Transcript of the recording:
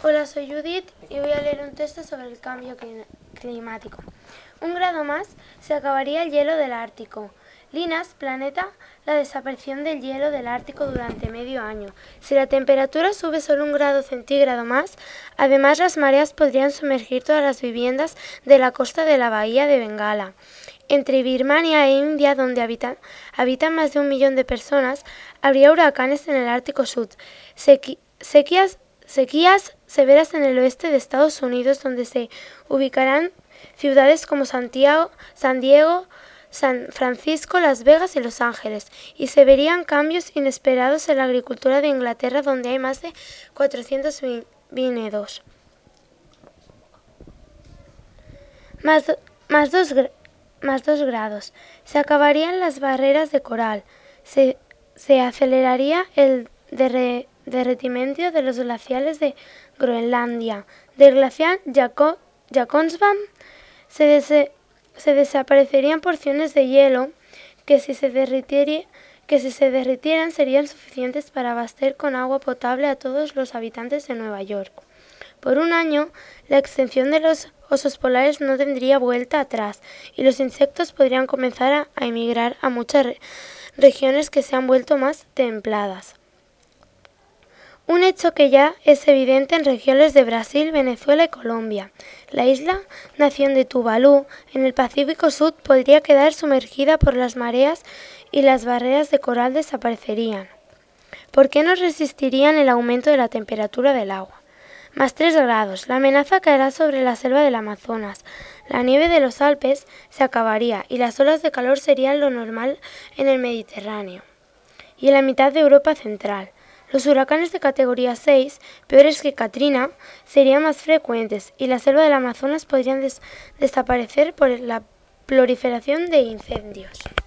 Hola, soy Judith y voy a leer un texto sobre el cambio climático. 1 grado más se acabaría el hielo del Ártico. Linas planeta la desaparición del hielo del Ártico durante medio año. Si la temperatura sube solo 1 grado centígrado más, además las mareas podrían sumergir todas las viviendas de la costa de la bahía de Bengala. Entre Birmania e India, donde habitan más de 1 millón de personas, habría huracanes en el Ártico Sur, sequías severas en el oeste de Estados Unidos, donde se ubicarán ciudades como San Diego, San Francisco, Las Vegas y Los Ángeles, y se verían cambios inesperados en la agricultura de Inglaterra, donde hay más de 400 viñedos. Más 2 grados. Se acabarían las barreras de coral. Se aceleraría el derretimiento de los glaciares de Groenlandia. Del glaciar Jakobshavn se desaparecerían porciones de hielo que si se derritieran serían suficientes para abastecer con agua potable a todos los habitantes de Nueva York. Por un año, la extinción de los osos polares no tendría vuelta atrás y los insectos podrían comenzar a emigrar a muchas regiones que se han vuelto más templadas. Un hecho que ya es evidente en regiones de Brasil, Venezuela y Colombia. La isla nación de Tuvalu, en el Pacífico Sur, podría quedar sumergida por las mareas y las barreras de coral desaparecerían. ¿Por qué no resistirían el aumento de la temperatura del agua? Más 3 grados. La amenaza caerá sobre la selva del Amazonas. La nieve de los Alpes se acabaría y las olas de calor serían lo normal en el Mediterráneo y en la mitad de Europa central. Los huracanes de categoría 6, peores que Katrina, serían más frecuentes y la selva del Amazonas podrían desaparecer por la proliferación de incendios.